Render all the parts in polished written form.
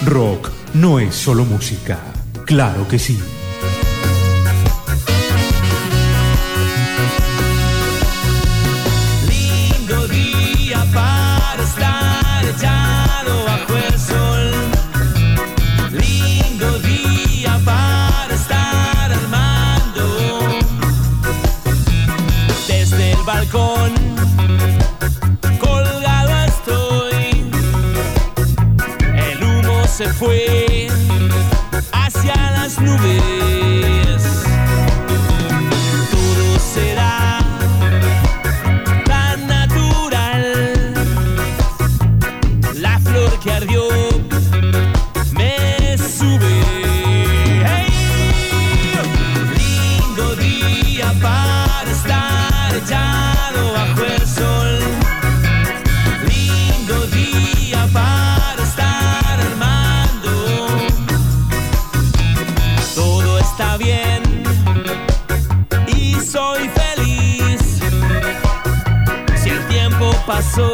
Rock no es solo música. Claro que sí. Lindo día para estar echado bajo el sol. Lindo día para estar armando. Desde el balcón colgado estoy. El humo se fue hacia las nubes. Todo será tan natural. La flor que ardió me sube. Hey, lindo día para estar echado bajo el sol. Lindo día para estar armando. Todo está bien y soy feliz. Si el tiempo pasó,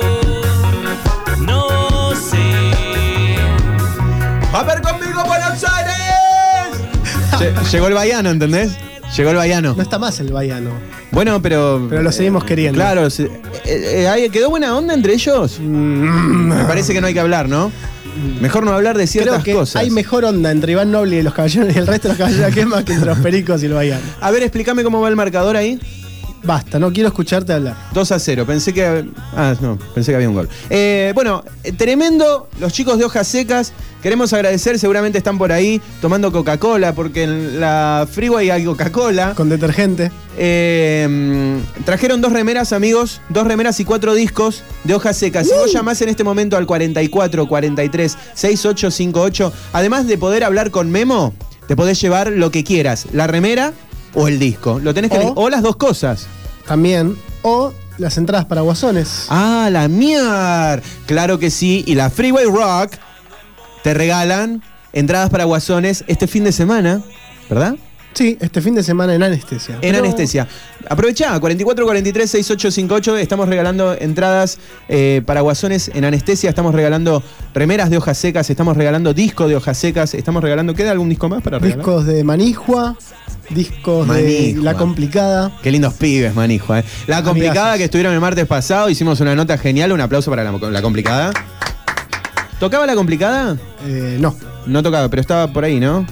no sé. ¡A ver conmigo, Buenos Aires! Llegó el baiano, ¿entendés? Llegó el baiano. No está más el baiano. Bueno, pero lo seguimos queriendo. Claro, ¿quedó buena onda entre ellos? Me parece que no hay que hablar, ¿no? Mejor no hablar de ciertas Creo que cosas. hay mejor onda entre Iván Noble y los caballeros y el resto de los caballeros que más que entre los pericos y el baiano. A ver, explícame cómo va el marcador ahí. Basta, no quiero escucharte hablar. 2-0, pensé que había un gol. Bueno, tremendo, los chicos de Hojas Secas, queremos agradecer, seguramente están por ahí tomando Coca-Cola, porque en la Freeway hay Coca-Cola. Con detergente. Trajeron 2 remeras, amigos, 2 remeras y 4 discos de Hojas Secas. Si vos llamás en este momento al 44 43 6858, además de poder hablar con Memo, te podés llevar lo que quieras, la remera o el disco. Lo tenés que o las dos cosas. También. O las entradas para Guasones. Ah, la mierda. Claro que sí. Y la Freeway Rock te regalan entradas para Guasones este fin de semana, ¿verdad? Sí, este fin de semana en Anestesia. En Anestesia. Aprovechá, 44 43 6858. Estamos regalando entradas para Guasones en Anestesia. Estamos regalando remeras de Hojas Secas. Estamos regalando discos de Hojas Secas. Estamos regalando. ¿Queda algún disco más para regalar? Discos de Manijua. Discos de La Complicada. Qué lindos pibes, Manijua. La Complicada, amigazos, que estuvieron el martes pasado. Hicimos una nota genial. Un aplauso para la Complicada. ¿Tocaba La Complicada? No. No tocaba, pero estaba por ahí, ¿no?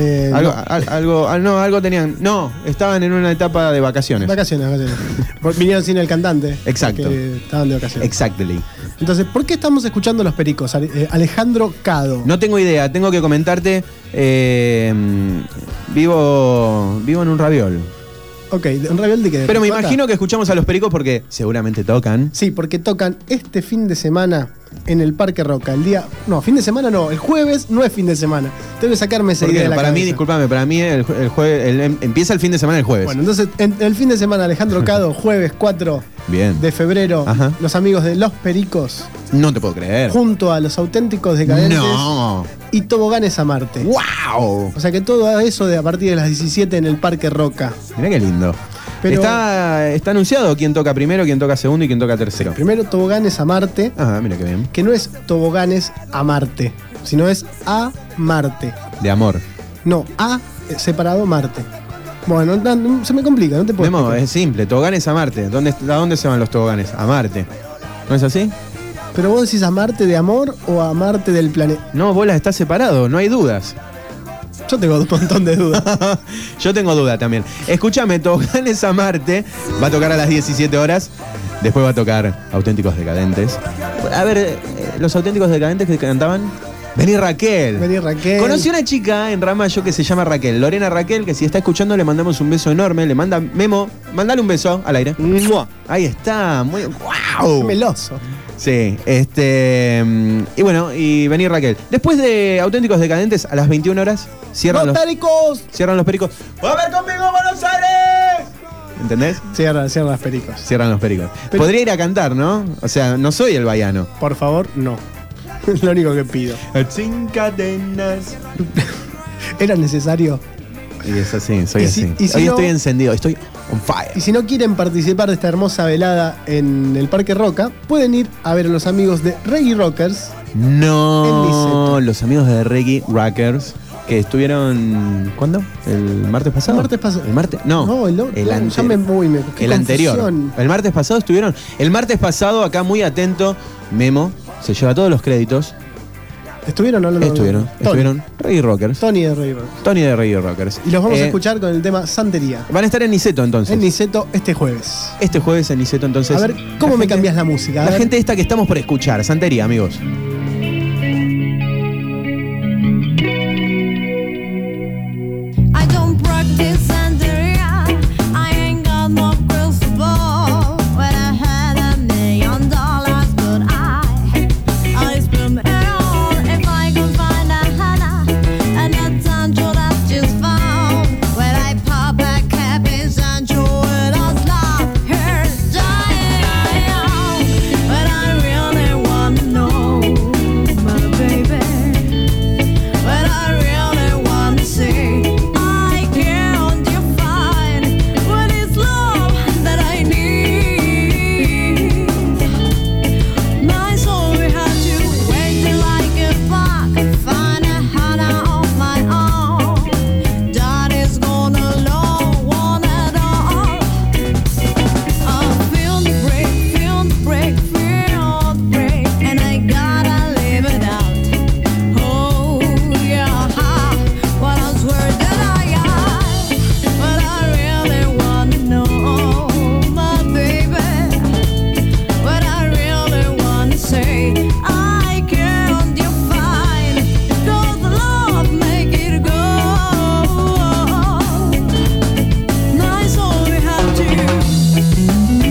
Algo tenían. No, estaban en una etapa de vacaciones. Vacaciones. Vinieron sin el cantante. Exacto. Estaban de vacaciones. Exactly. Entonces, ¿por qué estamos escuchando Los Pericos? Alejandro Cado. No tengo idea, tengo que comentarte. Vivo en un raviol. Ok, ¿un raviol de qué? Pero me imagino que escuchamos a Los Pericos porque seguramente tocan. Sí, porque tocan este fin de semana en el Parque Roca. El día. No, fin de semana no. El jueves no es fin de semana. Tengo que sacarme esa idea de la para cabeza. mí, discúlpame, para mí el jueves empieza el fin de semana el jueves. Bueno, entonces, el fin de semana, Alejandro Cado, jueves 4 Bien. de febrero, Ajá. los amigos de Los Pericos. No te puedo creer. Junto a Los Auténticos Decadentes. No. Y Toboganes a Marte. ¡Wow! O sea que todo eso de a partir de las 17 en el Parque Roca. Mirá qué lindo. Pero está anunciado quién toca primero, quién toca segundo y quién toca tercero. Primero Toboganes a Marte. Ah, mira qué bien. Que no es Toboganes a Marte, sino es a Marte. De amor. No, a separado Marte. Bueno, no, se me complica, no te puedo Memo, explicar. es simple, toboganes a Marte. ¿A dónde se van los toboganes? A Marte. ¿No es así? ¿Pero vos decís a Marte de amor o a Marte del planeta? No, vos está separado, no hay dudas. Yo tengo un montón de dudas. Yo tengo duda también. Escúchame, Toboganes a Marte va a tocar a las 17 horas. Después va a tocar Auténticos Decadentes. A ver, los Auténticos Decadentes que cantaban. Vení Raquel. Conocí una chica en Ramallo que se llama Raquel. Lorena Raquel, que si está escuchando le mandamos un beso enorme. Le manda Memo, mandale un beso al aire. ¡Mua! Ahí está, muy wow. Meloso. Sí, y bueno, y vení Raquel. Después de Auténticos Decadentes, a las 21 horas, cierran los Pericos. Cierran Los Pericos. ¡A ver conmigo, Buenos Aires! ¿Entendés? Cierran los Pericos. Cierran Los Pericos. Pero podría ir a cantar, ¿no? O sea, no soy el baiano. Por favor, no. Es lo único que pido. Sin cadenas. ¿Era necesario? Y es así, soy así. Y si Hoy no, estoy encendido, estoy on fire. Y si no quieren participar de esta hermosa velada en el Parque Roca, pueden ir a ver a los amigos de Reggae Rockers No, Niceto. los amigos de Reggae Rockers que estuvieron. ¿Cuándo? ¿El martes pasado? El martes pasado. ¿El martes? No, No, el ante- ya me voy. Qué el anterior. confusión. El martes pasado estuvieron. El martes pasado, acá muy atento, Memo se lleva todos los créditos. ¿Estuvieron hablando? Estuvieron Reggae Rockers. Tony de River. Tony de Reggae Rockers. Y los vamos a escuchar con el tema Santería. Van a estar en Niceto entonces. En Niceto este jueves. Este jueves en Niceto entonces. A ver, ¿cómo la me gente- cambias la música? A La ver. gente esta que estamos por escuchar. Santería, amigos. I don't practice Santeria. I ain't got no crystal ball. When I had $1,000,000, but I spend it all. If I could find a Hannah, and that Sancho that's just found. When I pop back happy Sancho with a slap, her dying. But I really wanna know, my baby. But I really wanna say I can't define what is love that I need. My soul will have to wait till I get back, find a Hannah of my own. That is gonna love one and all. I feel the break, feel the break, feel the break, and I gotta live it out. Oh yeah, what else were did I have? But I really wanna know, my baby. But I really wanna say I can't define. Does love make it go? Nice all we have to.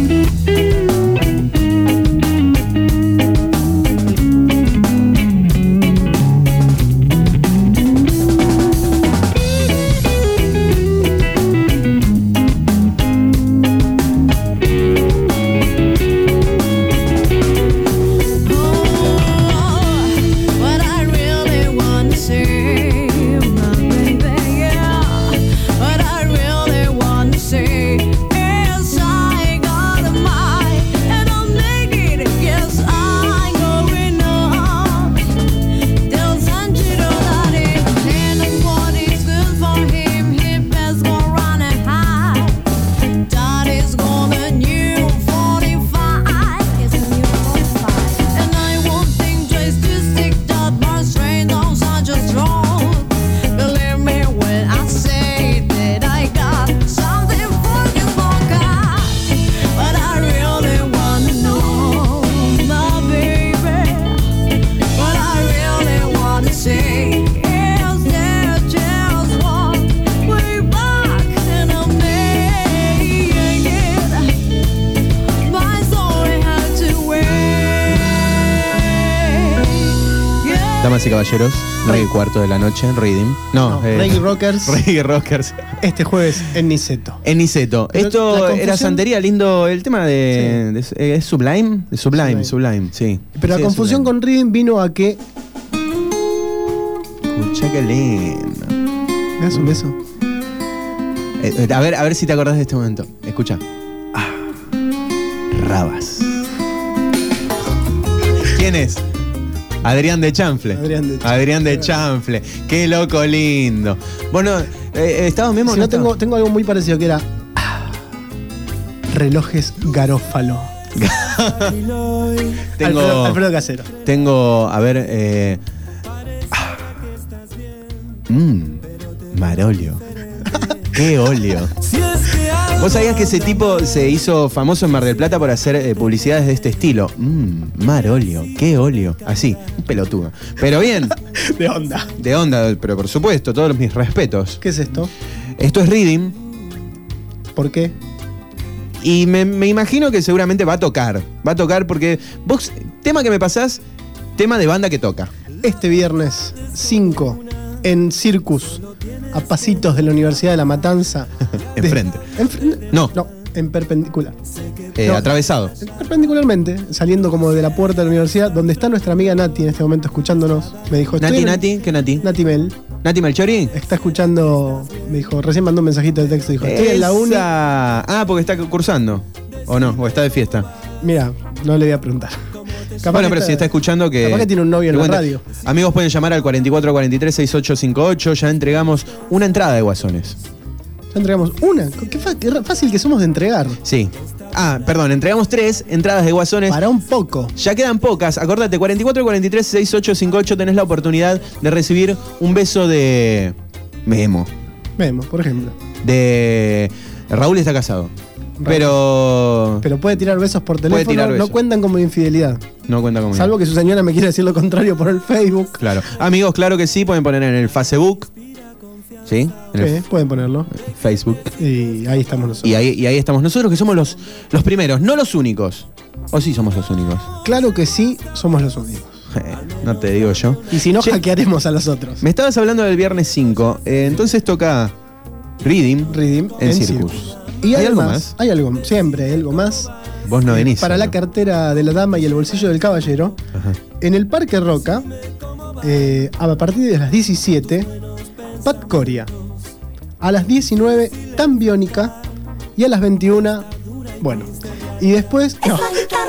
What I really wanna say, my baby, yeah. What I really wanna say is I got a mind and I'll make it. Yes, I'm going on. Tell Sanchito that and what is good for him, he best go run and hide. That is gonna new 45. It's a new 45. And I won't think twice to stick that my strain on such a strong. Believe me when I say that I got something for you, God. But I really wanna know, my baby. What I really wanna say is there just one way back, and I'll make it. My soul had to wait. Yeah. Damas y caballeros, 9:15 de la noche, Reading. No, Reggae Rockers Reggae Rockers. este jueves en Niceto. En Niceto. Pero Esto la confusión- era Santería, lindo. El tema de. ¿Es Sublime? De Sublime, Sublime. sí. Pero Sí, la es confusión Sublime. con Reading vino a que. Escucha qué lindo. ¿Me das un beso? A ver si te acordás de este momento. Escucha. Rabas. ¿Quién es? Adrián de Chanfle. Adrián de Chanfle. Qué loco lindo. Bueno, ¿estabas mismo? Si no, tengo algo muy parecido que era. Relojes Garófalo. Alfredo Casero. Tengo, a ver, Marolio. Qué óleo. ¿Vos sabías que ese tipo se hizo famoso en Mar del Plata por hacer publicidades de este estilo? Marolio, qué óleo. Así, un pelotudo. Pero bien. De onda. De onda, pero por supuesto, todos mis respetos. ¿Qué es esto? Esto es Reading. ¿Por qué? Y me imagino que seguramente va a tocar. Va a tocar porque vos, tema que me pasás, tema de banda que toca. Este viernes 5 en Circus, a pasitos de la Universidad de La Matanza. Enfrente. No, en perpendicular. No, Atravesado. Perpendicularmente, saliendo como de la puerta de la universidad, donde está nuestra amiga Nati en este momento escuchándonos. Me dijo, Nati, ¿qué Nati? Nati Mel. ¿Nati Melchori? Está escuchando, me dijo, recién mandó un mensajito de texto, dijo, estoy en la uni. Ah, porque está cursando. ¿O no? ¿O está de fiesta? Mira, no le voy a preguntar. Bueno, pero si está escuchando que... Capaz que tiene un novio en la cuente. radio. Amigos, pueden llamar al 4443-6858. Ya entregamos una entrada de Guasones. Ya entregamos una. Qué fácil que somos de entregar. Sí. Perdón, entregamos 3 entradas de Guasones. Para un poco. Ya quedan pocas. Acordate, 4443-6858 tenés la oportunidad de recibir un beso de Memo. Vemos, por ejemplo. De Raúl está casado. Pero puede tirar besos por Puede teléfono, tirar no besos. cuentan como infidelidad. no cuenta conmigo. Salvo que su señora me quiera decir lo contrario por el Facebook. Claro. Amigos, claro que sí, pueden poner en el Facebook. ¿Sí? En el Pueden ponerlo. Facebook. Y ahí estamos nosotros. Y ahí estamos nosotros, que somos los primeros, no los únicos. ¿O sí somos los únicos? Claro que sí, somos los únicos. No te digo yo. Y si no, Che, hackearemos a los otros. Me estabas hablando del viernes 5. Entonces toca Reading en Circus. Y ¿Hay algo además, más? hay algo, siempre hay algo más. Vos no venís. Para ¿no? la cartera de la dama y el bolsillo del caballero. Ajá. En el Parque Roca, a partir de las 17, Pat Coria. A las 19, Tan Biónica. Y a las 21, bueno. Y después. No.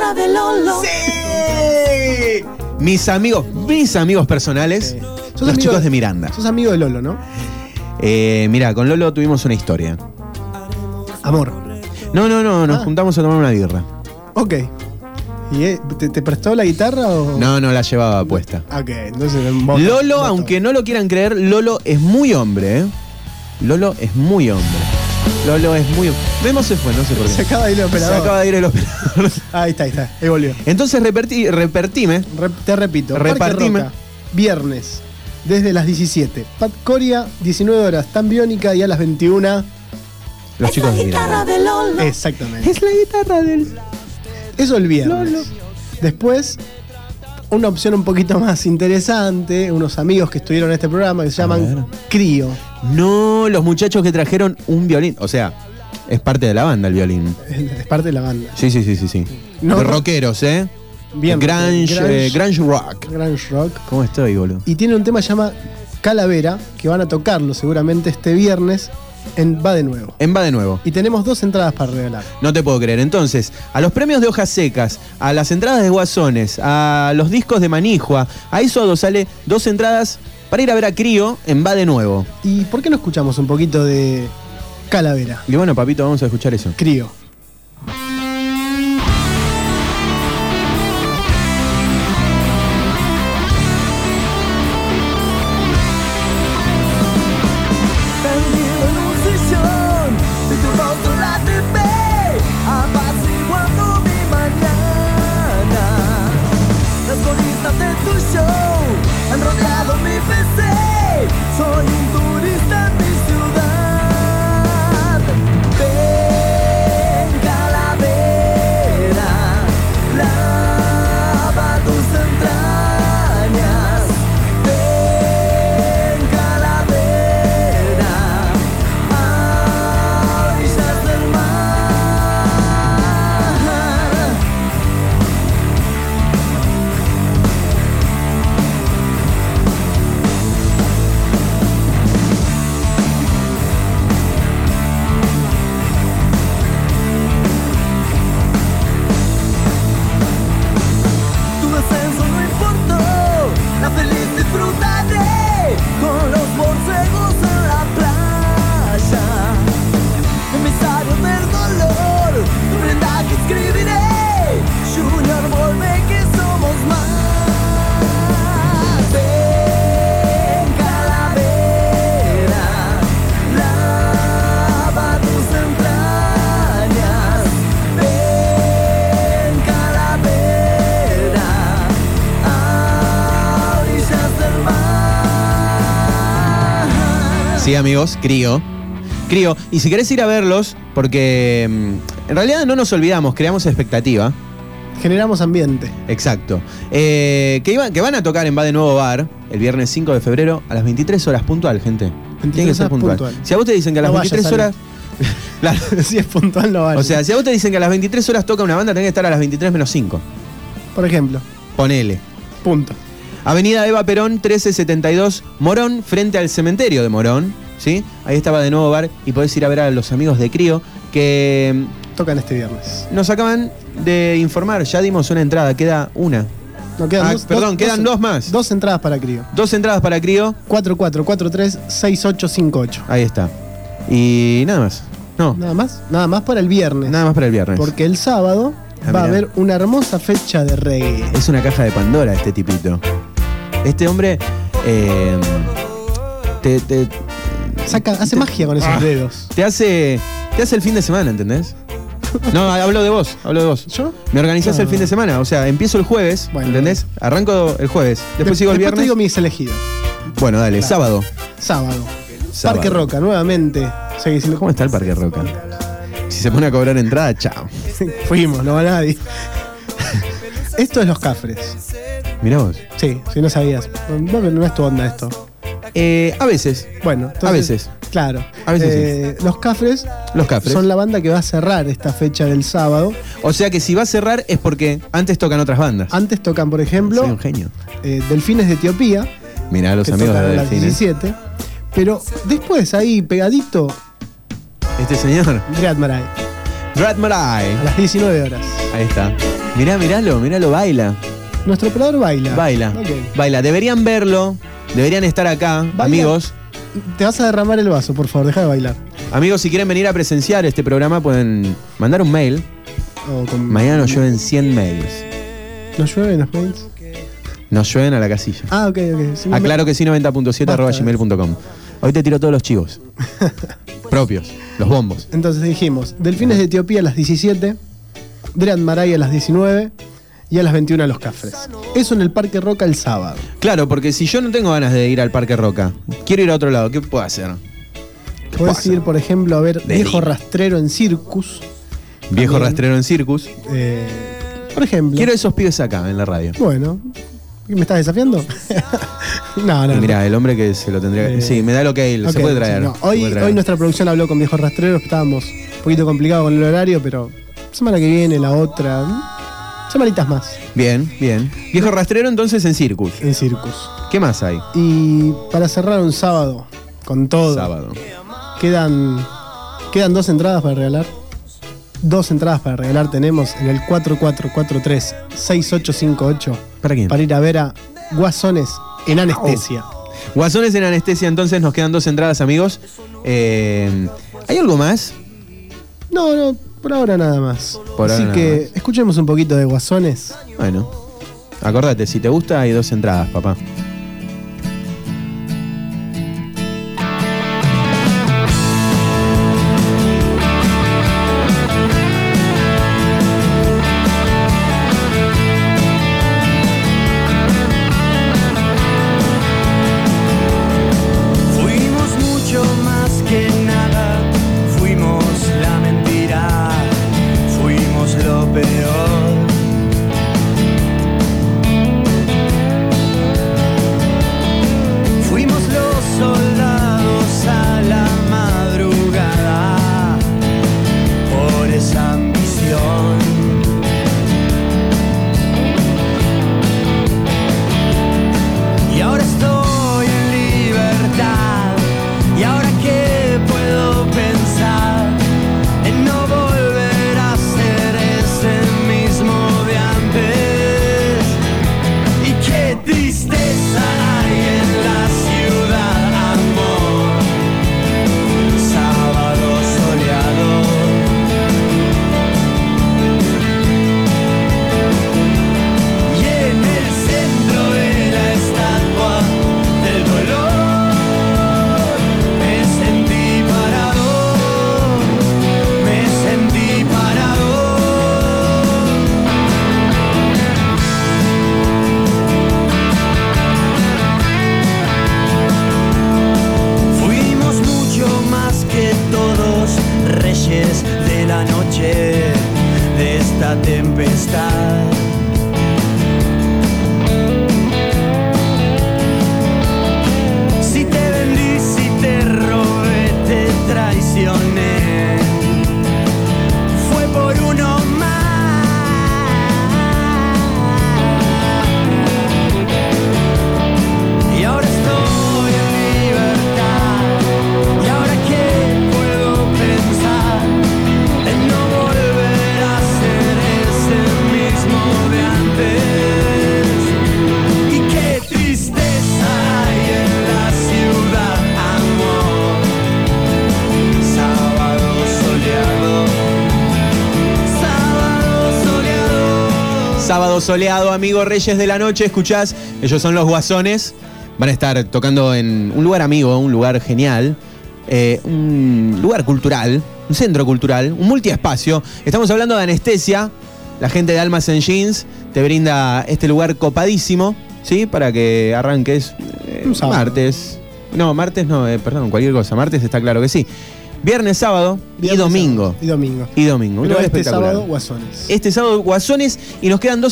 ¡Sí! Mis amigos personales, Sos los amigo chicos de Miranda. Sos amigo de Lolo, ¿no? Mirá, con Lolo tuvimos una historia. Amor. No, nos Ah. juntamos a tomar una birra. Ok. ¿Y te prestó la guitarra o.? No la llevaba puesta. Ok, entonces. voto, Lolo, voto. aunque no lo quieran creer, Lolo es muy hombre, ¿eh? Lolo es muy hombre. Memo se fue, no sé por qué. Se acaba de ir el Se operador. acaba de ir el operador. Ahí está. Ahí volvió. Entonces repertime. Te repito. Parque Repartime. Roca, viernes, desde las 17. Pat Coria, 19 horas. Tan Biónica y a las 21. Los chicos de Miranda. Exactamente. Es la guitarra del... Eso el viernes. Lolo. Después, una opción un poquito más interesante. Unos amigos que estuvieron en este programa que se ver. llaman Crío. No, los muchachos que trajeron un violín. O sea, es parte de la banda el violín. Es parte de la banda. Sí. No, de no. rockeros, ¿eh? Bien. Grunge rock. Grunge rock. ¿Cómo estoy, boludo? Y tiene un tema que se llama Calavera, que van a tocarlo seguramente este viernes en Va de Nuevo. Va de nuevo. Y tenemos 2 entradas para regalar. No te puedo creer. Entonces, a los premios de Hojas Secas, a las entradas de Guasones, a los discos de Manijua, a eso sale 2 entradas para ir a ver a Crío en Va de Nuevo. ¿Y por qué no escuchamos un poquito de Calavera? Y bueno, papito, vamos a escuchar eso. Crío. Perdido en un sillón de tu rostro la TV, apaciguando mi mañana. Las coristas de tu show han rodeado mi PC. Soy un turista en mi ciudad. Ven, calavera, lava tus entrañas. Ven, calavera, a orillas del mar. Tu descenso no importó, la feliz disfrutaré con los borcegos en la playa. Emisario del dolor, tu blindaje escribiré. Junior, volve que somos más. Ven, calavera, lava tus entrañas. Ven, calavera, a orillas del mar. Sí, amigos, Crío. Y si querés ir a verlos, porque en realidad no nos olvidamos, creamos expectativa. Generamos ambiente. Exacto. Que van a tocar en Va de Nuevo Bar el viernes 5 de febrero a las 23 horas puntual, gente. Tiene que ser horas puntual. puntual. Si a vos te dicen que a las No 23 vayas, horas... Claro. Si es puntual, no vale. O sea, si a vos te dicen que a las 23 horas toca una banda, tenés que estar a las 23 menos 5. por ejemplo. Ponele. Punto. Avenida Eva Perón, 1372, Morón, frente al cementerio de Morón. ¿Sí? Ahí estaba de nuevo bar y podés ir a ver a los amigos de Crío que Tocan este viernes. nos acaban de informar. Ya dimos una entrada, queda una. No, quedan quedan dos más. 2 entradas para Crío. 2 entradas para Crío. 4443-6858. Ahí está. Y nada más. No, Nada más. Nada más para el viernes. nada más para el viernes. Porque el sábado va a mirá. haber una hermosa fecha de reggae. Es una caja de Pandora este tipito. Este hombre Hace magia con esos dedos. te hace el fin de semana, ¿entendés? No, hablo de vos. ¿Yo? Me organizás No. el fin de semana. O sea, empiezo el jueves, Bueno. ¿entendés? Arranco el jueves. Después sigo el Después te viernes. digo mis elegidos. Bueno, dale, sábado. Sábado. Sábado. Parque Roca, nuevamente. Sigue diciendo ¿Cómo está el Parque Roca? Si se pone a cobrar entrada, chao. Fuimos, no va nadie. Esto es Los Cafres. Mirá vos. Sí, si no sabías. No es tu onda esto. A veces. Bueno, entonces, A veces. Claro. A veces Los Cafres Los Cafres. son la banda que va a cerrar esta fecha del sábado. O sea que si va a cerrar es porque antes tocan otras bandas. Antes tocan, por Soy ejemplo, un genio. Delfines de Etiopía, Mirá a los que amigos tocan de a las Delfines. 17. Pero después, ahí pegadito, Este señor, Dread Marai, Brad Marai. a las 19 horas. Ahí está. Míralo, baila. Nuestro operador baila. Baila. Ok. Baila. Deberían verlo. Deberían estar acá. Baila. Amigos. Te vas a derramar el vaso, por favor, deja de bailar. Amigos, si quieren venir a presenciar este programa, pueden mandar un mail. O con- Mañana nos llueven 100 mails. ¿Nos llueven los mails? Nos llueven a la casilla. Ah, ok. Sí, Aclaro que sí, 90.7@gmail.com. Hoy te tiro todos los chivos. Propios. Los bombos. Entonces dijimos, Delfines de Etiopía a las 17, Dread Marai a las 19 y a las 21 Los Cafres. Eso en el Parque Roca el sábado. Claro, porque si yo no tengo ganas de ir al Parque Roca, quiero ir a otro lado, ¿qué puedo hacer? Puedes pasa? ir, por ejemplo, a ver De Viejo Lima. Rastrero en Circus. Viejo También. rastrero en Circus. Por ejemplo. Quiero esos pibes acá en la radio. Bueno. ¿Me estás desafiando? no. Y mirá, el hombre que se lo tendría que. Sí, me da lo que Ok, se puede traer. sí, no. se puede Hoy traer. nuestra producción habló con Viejos Rastreros, estábamos un poquito complicados con el horario, pero semana que viene, la otra, semanitas más Bien, bien. Viejo rastrero entonces en Circus. en Circus. ¿Qué más hay? Y para cerrar un sábado con todo, Sábado. quedan 2 entradas para regalar. 2 entradas para regalar tenemos en el 4443-6858 ¿Para quién? para ir a ver a Guasones en Anestesia. Guasones en anestesia, entonces nos quedan 2 entradas, amigos. ¿Hay algo más? No, por ahora nada más. Por Así ahora que nada más. escuchemos un poquito de Guasones. Bueno, acordate, si te gusta hay 2 entradas, papá. Fuimos mucho más que nada, fuimos la mentira, fuimos lo peor. Sábado soleado, amigo, Reyes de la Noche, escuchás, ellos son los Guasones, van a estar tocando en un lugar amigo, un lugar genial, un lugar cultural, un centro cultural, un multiespacio. Estamos hablando de Anestesia, la gente de Almas en Jeans te brinda este lugar copadísimo, ¿sí? Para que arranques Un sábado. martes. No, martes no, perdón, cualquier cosa. Martes está claro que sí. Viernes, sábado y Viernes, domingo. sábado y domingo. Y domingo. Un Pero lugar este espectacular. sábado, Guasones. Este sábado, Guasones, y nos quedan dos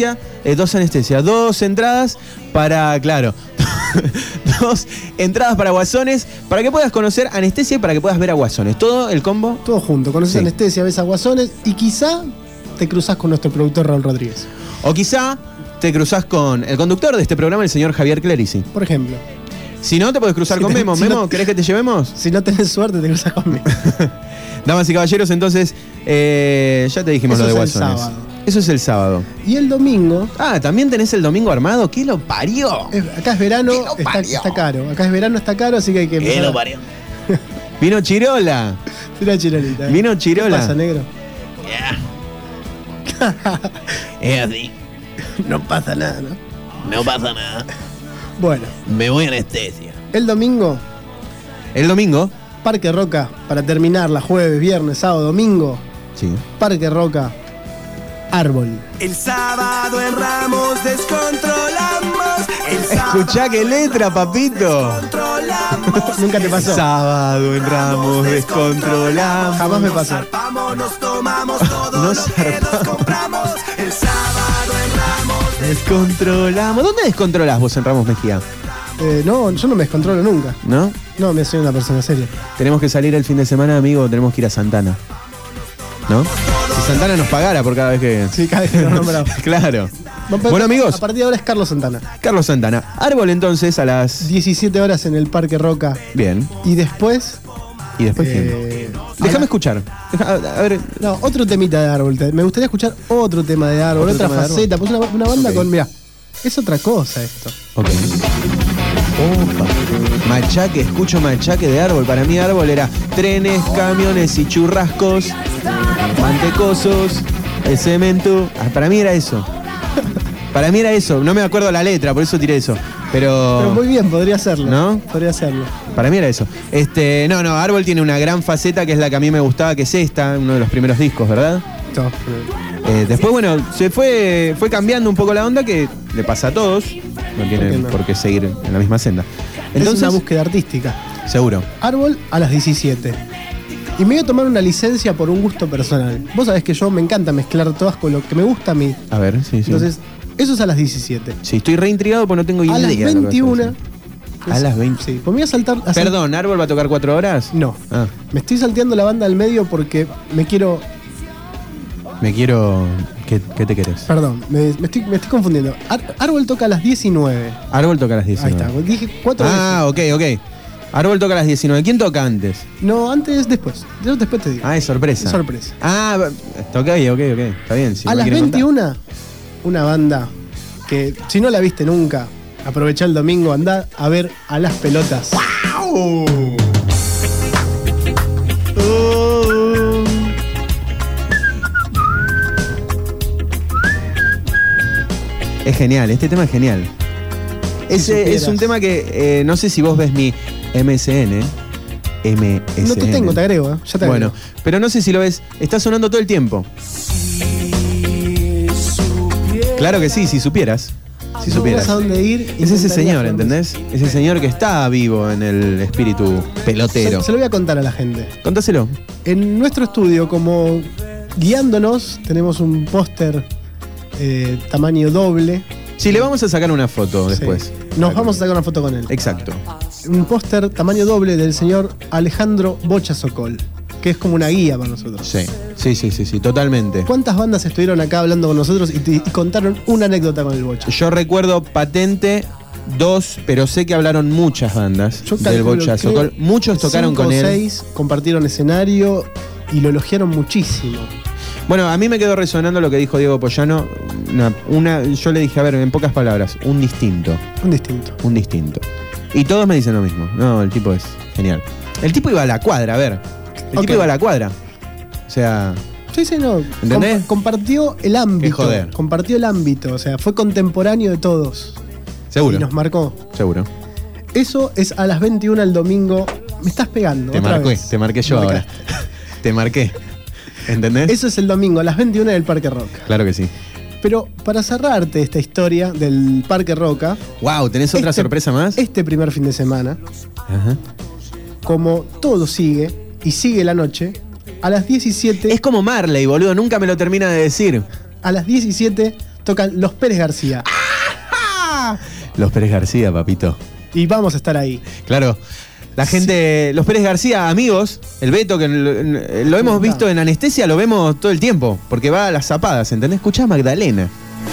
entradas para, claro, dos entradas para Guasones, para que puedas conocer Anestesia y para que puedas ver a Guasones. Todo el combo. Todo junto. Conoces Sí. Anestesia, ves a Guasones y quizá te cruzás con nuestro productor Raúl Rodríguez. O quizá te cruzás con el conductor de este programa, el señor Javier Clerici. Por ejemplo. Si no, te puedes cruzar Si con te- Memo. si Memo, no- ¿querés que te llevemos? Si no tenés suerte, te cruzás conmigo. Damas y caballeros, entonces, ya te dijimos Eso lo de es el Guasones. sábado. Eso es el sábado. Y el domingo, Ah, ¿también tenés el domingo armado? ¿Qué lo parió? acá es verano, ¿Qué lo parió? está caro. Acá es verano, está caro, así que hay que empezar. Vino Chirola. Tira chirolita. Vino Chirola. ¿Qué pasa, negro? Es así, No pasa nada, ¿no? no pasa nada. Bueno, Me voy a anestesia. el domingo, El domingo. Parque Roca, para terminar la jueves, viernes, sábado, domingo. Sí. Parque Roca, Árbol. El sábado en Ramos descontrolamos. El Escuchá qué letra, papito. descontrolamos. Nunca te pasó. Sábado en Ramos descontrolamos. Jamás me pasó. Zarpamos, nos tomamos todo Nos lo que zarpamos. nos compramos. El sábado en Ramos Descontrolamos. ¿Dónde descontrolás vos en Ramos Mejía? No, yo no me descontrolo nunca. ¿No? No, me soy una persona seria. Tenemos que salir el fin de semana, amigo. Tenemos que ir a Santana. ¿No? Si Santana nos pagara por cada vez que. Sí, cada vez que nos nombramos. Claro. Bueno, Bueno, amigos, A partir de ahora es Carlos Santana. Carlos Santana. Árbol entonces a las. 17 horas en el Parque Roca. Bien. Y después. ¿Y después quién? Déjame escuchar. A ver. No, otro temita de Árbol. Me gustaría escuchar otro tema de Árbol, ¿Otro otra tema de Árbol? faceta. Pues una banda Ok. con. Mirá, es otra cosa esto. Ok. Opa. Machaque, escucho machaque de Árbol. Para mí Árbol era trenes, camiones y churrascos, mantecosos, el cemento. Para mí era eso. Para mí era eso. No me acuerdo la letra, por eso tiré eso. Pero muy bien, podría hacerlo. ¿No? Podría hacerlo. Para mí era eso. No, Árbol tiene una gran faceta que es la que a mí me gustaba, que es esta, uno de los primeros discos, ¿verdad? No, Después, bueno, se fue cambiando un poco la onda, que le pasa a todos. No tienen no? por qué seguir en la misma senda. es Entonces, una búsqueda artística. seguro. Árbol a las 17. Y me voy a tomar una licencia por un gusto personal. Vos sabés que yo me encanta mezclar todas con lo que me gusta a mí. A ver, sí, sí. Entonces, eso es a las 17. Sí, estoy reintrigado porque no tengo idea. A las de lo que vas a 21. hacer. A las 20. Sí, pues me voy a saltar. Perdón, ¿Árbol va a tocar 4 horas? No. Ah, Me estoy salteando la banda al medio porque me quiero. me quiero. ¿Qué te querés? Perdón, me estoy confundiendo. Árbol toca a las 19. Árbol toca a las 19. Ahí está, dije 4 veces. Ok. Árbol toca a las 19. ¿Quién toca antes? No, antes, después. Yo después te digo. Ah, es sorpresa. Es sorpresa. Ah, ok. Está bien. Si a no las quieren contar. 21, una banda que si no la viste nunca, aprovecha el domingo, andá a ver a Las Pelotas. Es genial, este tema es genial. Ese es supieras. un tema que no sé si vos ves mi MSN. No te tengo, te agrego, ya te agrego. Bueno, pero no sé si lo ves. Está sonando todo el tiempo. Claro que sí, si supieras. Si no supieras. sabes a dónde ir. Es ese intentarías señor, verlo. ¿entendés? Ese señor que está vivo en el espíritu pelotero. Se lo voy a contar a la gente. Contáselo. En nuestro estudio, como guiándonos, tenemos un póster tamaño doble. Sí, le vamos a sacar una foto después. Sí. Nos vamos a sacar una foto con él. Exacto. Un póster tamaño doble del señor Alejandro Bocha Sokol, que es como una guía para nosotros. Sí, totalmente. ¿Cuántas bandas estuvieron acá hablando con nosotros y contaron una anécdota con el Bocha? Yo recuerdo patente 2, pero sé que hablaron muchas bandas Yo del calculo, Bocha creo, Sokol. Muchos tocaron 5 con o él. 6 compartieron escenario y lo elogiaron muchísimo. Bueno, a mí me quedó resonando lo que dijo Diego Pollano. Yo le dije, a ver, en pocas palabras, un distinto. Un distinto. Un distinto. Y todos me dicen lo mismo. No, el tipo es genial. El tipo iba a la cuadra, a ver. El Ok. tipo iba a la cuadra. O sea, Sí, no. ¿Entendés? Compartió el ámbito. Qué joder. Compartió el ámbito. O sea, fue contemporáneo de todos. Seguro. Y nos marcó. Seguro. Eso es a las 21 el domingo. Me estás pegando. Te marqué yo ahora. Te marqué. ¿Entendés? Eso es el domingo, a las 21 del Parque Roca. Claro que sí. Pero para cerrarte esta historia del Parque Roca. Wow, ¿tenés otra sorpresa más? Este primer fin de semana, Ajá. como todo sigue, y sigue la noche, a las 17. Es como Marley, boludo, nunca me lo termina de decir. A las 17 tocan Los Pérez García. Los Pérez García, papito. Y vamos a estar ahí. Claro. La gente, los Pérez García, amigos, el Beto, que lo hemos visto en Anestesia, lo vemos todo el tiempo, porque va a las zapadas, ¿entendés? Escuchá a Magdalena.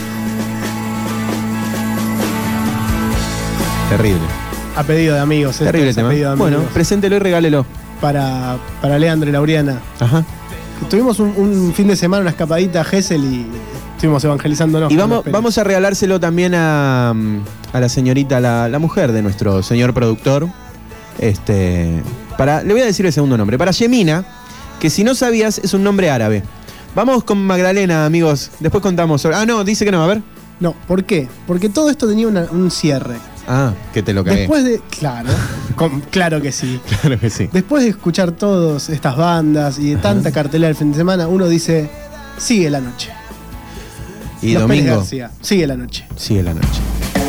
Terrible. A pedido de amigos. Terrible tema. Bueno, preséntelo y regálelo. Para Leandro y Lauriana. Ajá. Tuvimos un fin de semana, una escapadita a Gesell y estuvimos evangelizándonos. Y vamos a regalárselo también a la señorita, la mujer de nuestro señor productor. Le voy a decir el segundo nombre. Para Yemina, que si no sabías es un nombre árabe. Vamos con Magdalena, amigos. Después contamos sobre... Ah, no, dice que no, a ver. No, ¿por qué? Porque todo esto tenía un cierre. Ah, que te lo cagué. Después de... Claro, claro que sí. Claro que sí. Después de escuchar todas estas bandas y de tanta cartelera el fin de semana, uno dice, sigue la noche. Y Los Pérez domingo, García, sigue la noche. sigue la noche.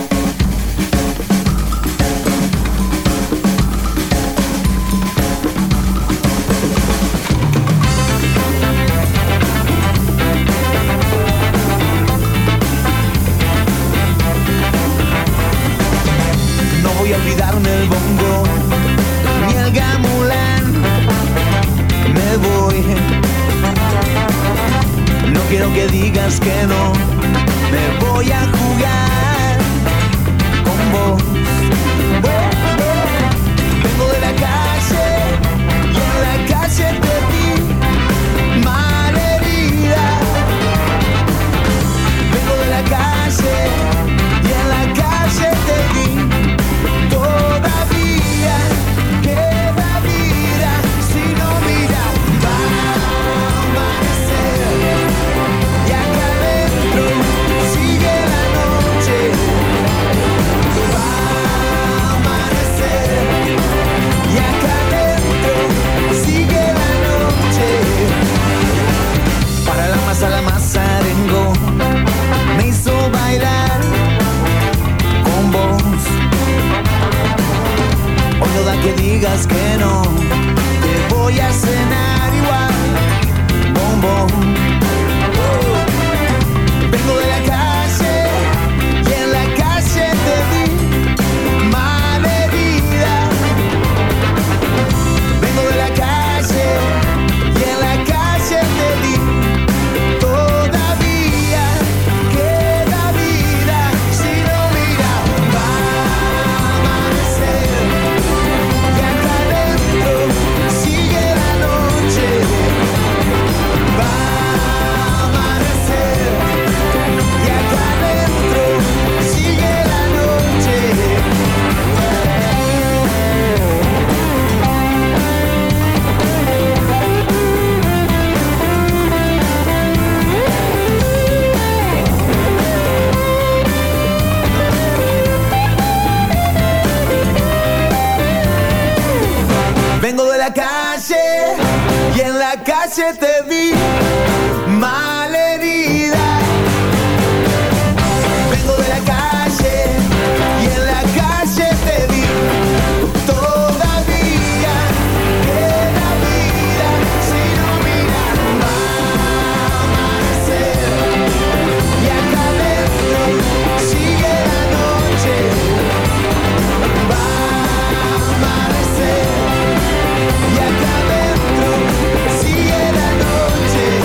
No voy a olvidarme el bongo ni el gamulán. Me voy. No quiero que digas que no. Me voy a jugar con vos. Vengo de la calle y en la calle te vi malherida. Vengo de la calle y en la calle te vi. Todavía queda vida, si no mira, va a amanecer. Y acá adentro sigue la noche. Va a amanecer. Y acá adentro sigue la noche. Para la masa arengo me hizo bailar con vos. Hoy no da que digas que no, te voy a cenar igual, bombón. Vengo de la calle y en la calle te vi malherida. Vengo de la calle y en la calle te vi. Todavía queda vida, si no mira, va a amanecer. Y acá adentro sigue la noche. Va a amanecer. Y acá adentro sigue la noche. Vengo de la calle y en la calle te vi malherida. Vengo de la calle y en la calle te vi. Todavía queda vida, si no mira, va a amanecer. Y acá adentro sigue la noche. Va a amanecer. Y acá adentro sigue la noche.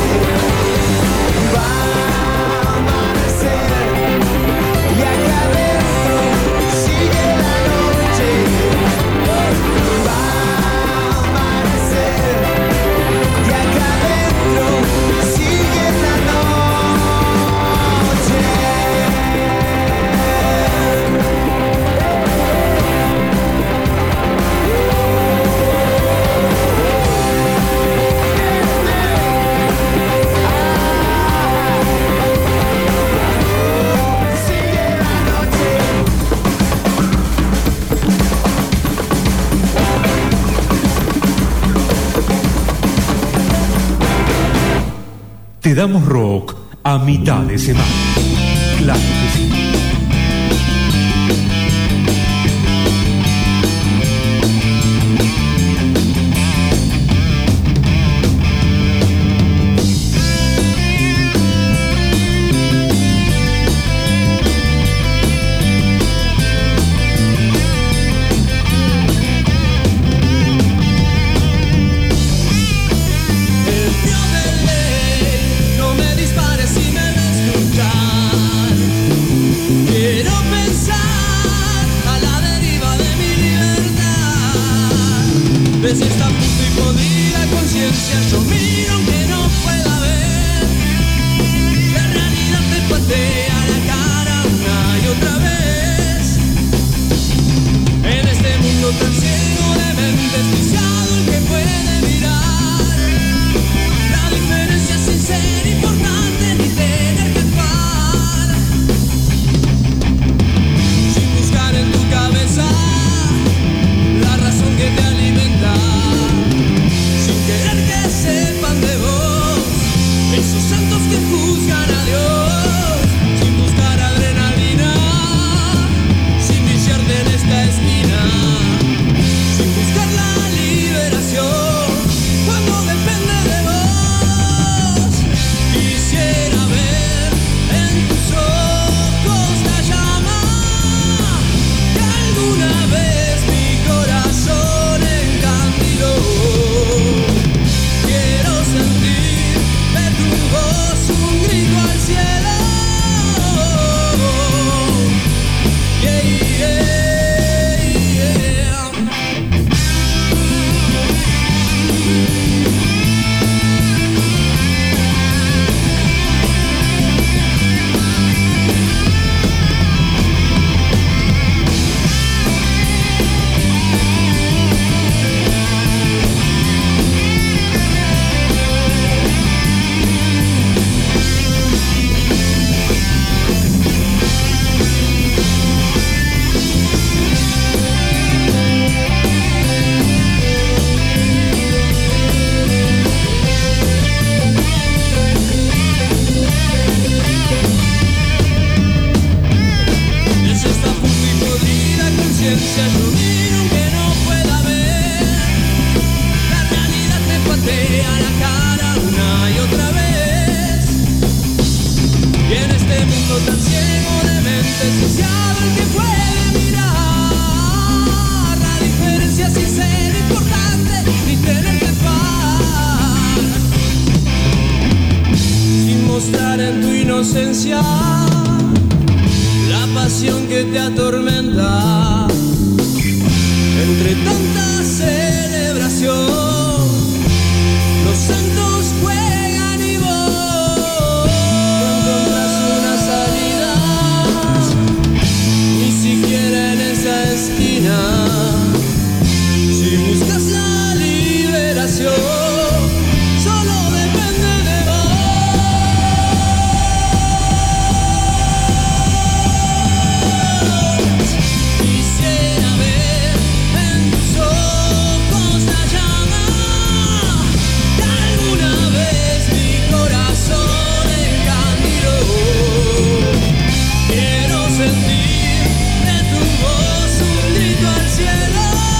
Te damos rock a mitad de semana. Claro que sí. Si está a punto y podrida conciencia, yo miro aunque no pueda ver. La realidad te patea la cara una y otra vez. En este mundo tan ciego de mente desquiciado, el que puede mirar la diferencia sin ser importante ni tener que actuar. Sin buscar en tu cabeza la razón que te alimenta, sin querer que sepan de vos esos santos que juzgan a Dios, sin buscar adrenalina, sin viciarte en esta esquina, sin buscar la liberación cuando depende de vos. Quisiera ver en tus ojos la llama que alguna vez mi corazón encandiló. Quiero sentir de tu voz un grito al cielo. Yeah, yeah, yeah. Es esta punta y podrida conciencia, yo miro aunque no pueda ver. La realidad te patea la cara una y otra vez. Y en este mundo tan ciego de mente desquiciado, el que puede mirar la diferencia sin ser importante ni tener que actuar, sin mostrar en tu inocencia la pasión que te atormenta. Entre tanta celebración, los santos juegan y vos no encontrás una salida, ni siquiera en esa esquina. Si buscas la liberación, solo depende de vos. Quisiera ver en tus ojos la llama que alguna vez mi corazón encandiló. Quiero sentir de tu voz un grito al cielo.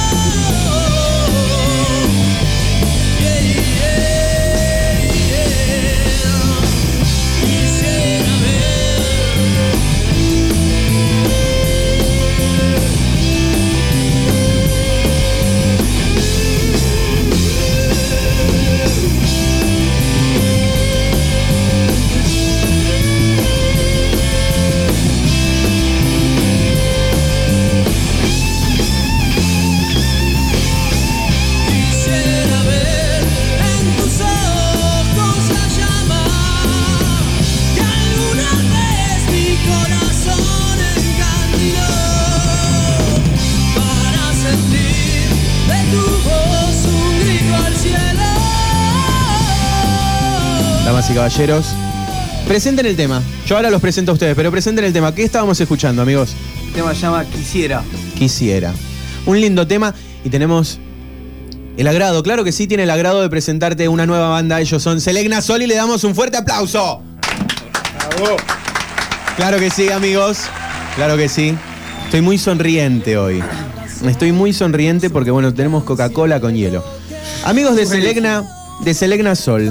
Yeah, yeah, yeah. Quisiera ver. Quisiera ver en tus ojos la llama que alguna vez mi corazón encandiló, para sentir de tu voz un grito al cielo. Damas y caballeros, presenten el tema. Yo ahora los presento a ustedes, pero presenten el tema. ¿Qué estábamos escuchando, amigos? El tema se llama Quisiera. Quisiera. Un lindo tema y tenemos El agrado, claro que sí, tiene el agrado de presentarte una nueva banda. Ellos son Selegna Sol y le damos un fuerte aplauso. ¡Bravo! Claro que sí, amigos. Claro que sí. Estoy muy sonriente hoy. Estoy muy sonriente porque, bueno, tenemos Coca-Cola con hielo. Amigos de Selegna Sol,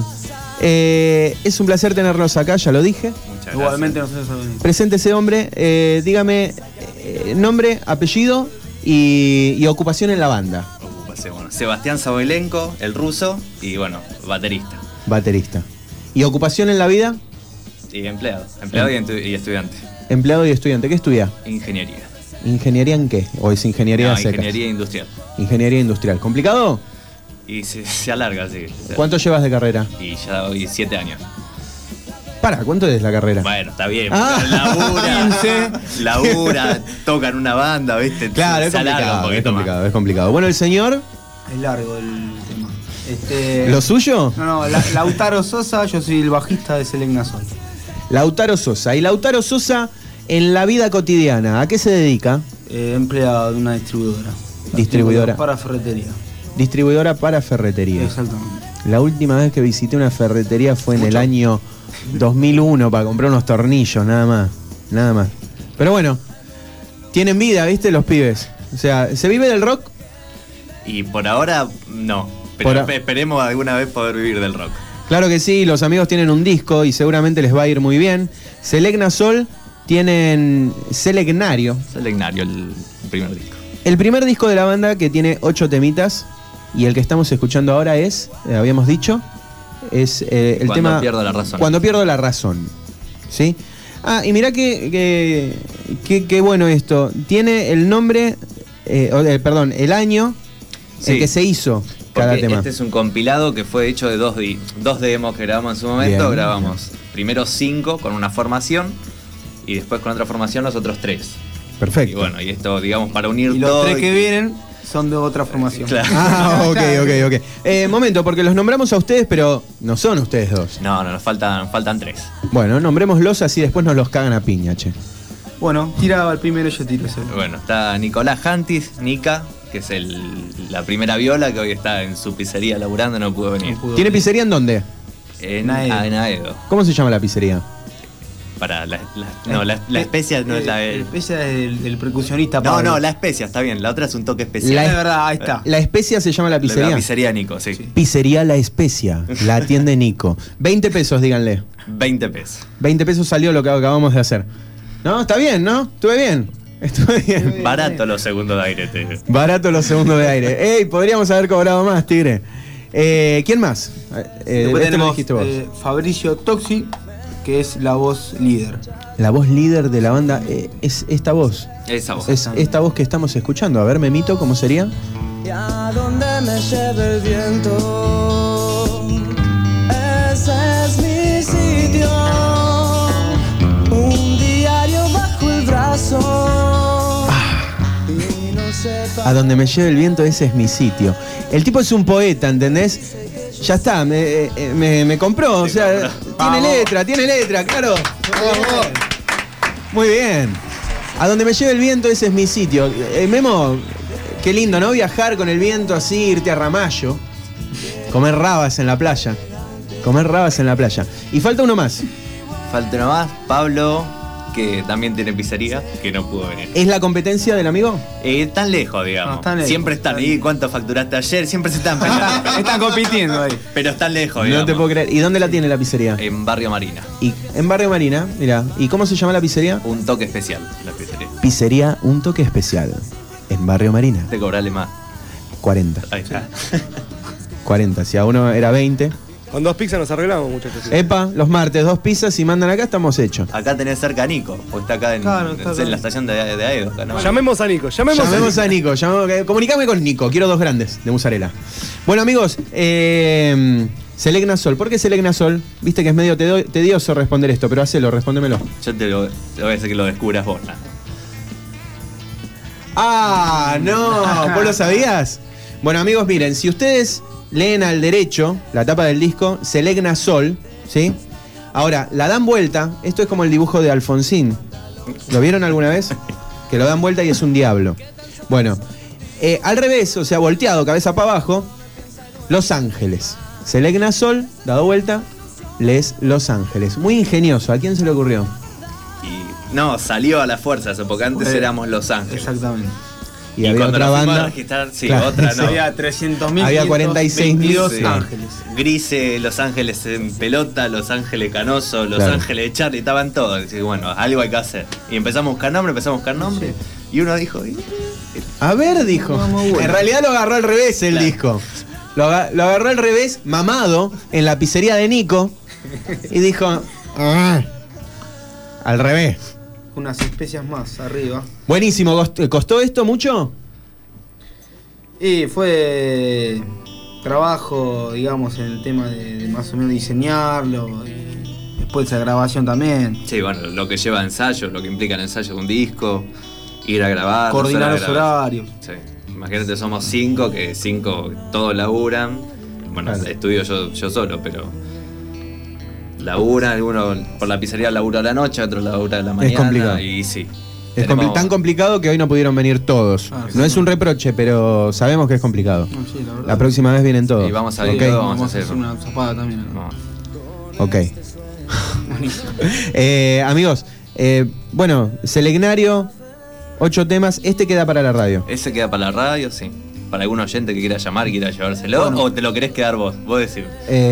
es un placer tenerlos acá, ya lo dije. Igualmente nosotros. Preséntese, hombre. Dígame nombre, apellido y ocupación en la banda. Bueno, Sebastián Saboilenko, el ruso, y bueno, baterista. Baterista. ¿Y ocupación en la vida? Y empleado y estudiante. Empleado y estudiante. ¿Qué estudia? Ingeniería. ¿Ingeniería en qué? ¿O es ingeniería No, secas? ingeniería industrial. Ingeniería industrial. ¿Complicado? Y se alarga, sí. ¿Cuánto llevas de carrera? Y ya hoy 7 años. ¿Cuánto es la carrera? Bueno, está bien. Ah. Labura, tocan una banda, ¿viste? Claro, es Se alarga un poquito más. es complicado. Bueno, el señor, Es largo el tema. ¿lo suyo? No, Lautaro Sosa, yo soy el bajista de Selegna Sol. Lautaro Sosa. Y Lautaro Sosa, en la vida cotidiana, ¿a qué se dedica? Empleado de una distribuidora. Distribuidora. Para ferretería. Distribuidora para ferretería. Exactamente. La última vez que visité una ferretería fue en el año 2001 para comprar unos tornillos, nada más. Nada más. Pero bueno, tienen vida, ¿viste? Los pibes. O sea, ¿se vive del rock? Y por ahora, no. Pero esperemos alguna vez poder vivir del rock. Claro que sí, los amigos tienen un disco y seguramente les va a ir muy bien. Selegna Sol tienen Selegnario. Selegnario, el primer disco. El primer disco de la banda que tiene 8 temitas y el que estamos escuchando ahora es, habíamos dicho, es el Cuando tema... pierdo la razón. Cuando pierdo la razón. ¿Sí? Ah, y mirá qué bueno esto. Tiene el nombre, el año Sí. en que se hizo cada Porque tema. este es un compilado que fue hecho de dos demos que grabamos en su momento. Bien. Grabamos primero 5 con una formación y después con otra formación los otros 3. Perfecto. Y bueno, y esto, digamos, para unir Y los todo. 3 que vienen son de otra formación. Claro. Ah, ok. Momento, porque los nombramos a ustedes, pero no son ustedes dos. No, nos faltan 3. Bueno, nombrémoslos así después nos los cagan a piña, che. Bueno, tira el primero, yo tiro ese. Bueno, está Nicolás Hantis, Nica, que es la primera viola que hoy está en su pizzería laburando, no pudo venir. ¿Tiene pizzería en dónde? En Aedo. ¿Cómo se llama la pizzería? Para la especia no es la... La especia es del percusionista. No, Pablo. la especia, está bien. La otra es un toque especial. Es verdad, ahí está. La especia se llama la pizzería. La pizzería Nico, sí. Pizzería La Especia, la atiende Nico. 20 pesos, díganle. 20 pesos. 20 pesos salió lo que acabamos de hacer. No, está bien, ¿no? Estuve bien. Barato los segundos de aire. Barato los segundos de aire. Ey, podríamos haber cobrado más, tigre. ¿Quién más? Después Este lo tenemos dijiste vos. Fabricio Toxi, que es la voz líder. La voz líder de la banda es esta voz. Esa voz. Es esta voz que estamos escuchando. A ver, Memito, ¿cómo sería? Y a donde me lleve el viento, ese es mi sitio. Un diario bajo el brazo. Y no sé A donde me lleve el viento, ese es mi sitio. El tipo es un poeta, ¿entendés? Ya está, me compró, o sea, tiene letra, claro. Muy bien. A donde me lleve el viento, ese es mi sitio. Memo, qué lindo, ¿no? Viajar con el viento así, irte a Ramallo. Comer rabas en la playa. Y falta uno más. Falta uno más, Pablo, que también tiene pizzería, que no pudo venir. ¿Es la competencia del amigo? Tan lejos, digamos. No, tan lejos. Siempre están ahí. ¿Cuánto facturaste ayer? Siempre se están peleando. Están compitiendo ahí. Pero están lejos, No digamos. te puedo creer. ¿Y dónde la tiene la pizzería? En Barrio Marina. Y en Barrio Marina, mira. ¿Y cómo se llama la pizzería? Un toque especial, la pizzería. Pizzería Un Toque Especial. En Barrio Marina. Te cobrale más. 40. Ahí está. 40. Si a uno era 20. Con 2 pizzas nos arreglamos, muchachos. Epa, los martes, 2 pizzas y mandan acá, estamos hechos. Acá tenés cerca a Nico, porque está acá Claro, está en acá. la estación de Aedo. Acá, ¿no? Llamemos a Nico, Llamemos a Nico, comunicame con Nico, quiero 2 grandes de mozzarella. Bueno, amigos, Selegna Sol. ¿Por qué Selegna Sol? Viste que es medio tedioso responder esto, pero hacelo, respóndemelo. Yo te voy a hacer que lo descubras vos, ¿no? Ah, no, ¿vos lo sabías? Bueno, amigos, miren, si ustedes leen al derecho la tapa del disco, Selegna Sol, ¿sí? Ahora, la dan vuelta, esto es como el dibujo de Alfonsín. ¿Lo vieron alguna vez? Que lo dan vuelta y es un diablo. Bueno, al revés, o sea, volteado, cabeza para abajo, Los Ángeles. Selegna Sol, dado vuelta, lees Los Ángeles. Muy ingenioso. ¿A quién se le ocurrió? Y no, salió a la fuerza eso, porque antes éramos Los Ángeles. Exactamente. Y había cuando otra nos fuimos a banda. registrar, sí, Claro, otra sí. no. Había 300.000. Había 46.000. Sí. Ángeles. Grise, Los Ángeles en pelota, Los Ángeles Canoso, Los Claro. Ángeles de Charlie, estaban todos. Y bueno, algo hay que hacer. Y empezamos a buscar nombre. Y uno dijo, A ver, dijo. En realidad lo agarró al revés el Claro. disco. Lo agarró al revés, mamado, en la pizzería de Nico. Y dijo. Al revés. Unas especias más arriba. Buenísimo. ¿Costó esto mucho? Y fue trabajo, digamos, en el tema de más o menos diseñarlo. Y después esa grabación también. sí, bueno, lo que lleva ensayos, lo que implica el ensayo de un disco, ir a grabar. Coordinar horas los de grabación. horarios. Sí. Imagínate, somos 5, que 5 todos laburan. Bueno, Claro. estudio yo solo, pero laburan, alguno por la pizzería labura a la noche, otro labura a la mañana. complicado. Y sí. Es tenemos- tan complicado que hoy no pudieron venir todos. Ah, No sí. es un reproche, pero sabemos que es complicado. No, sí, la verdad. La próxima vez vienen todos. Y vamos a Ok. ver, Vamos a hacer hacer una zapada también. ¿no? No. Ok. Buenísimo. Amigos, bueno, Selegnario, 8 temas. Este queda para la radio. Ese queda para la radio, sí. Para algún oyente que quiera llamar, quiera llevárselo, Bueno. o te lo querés quedar vos decís.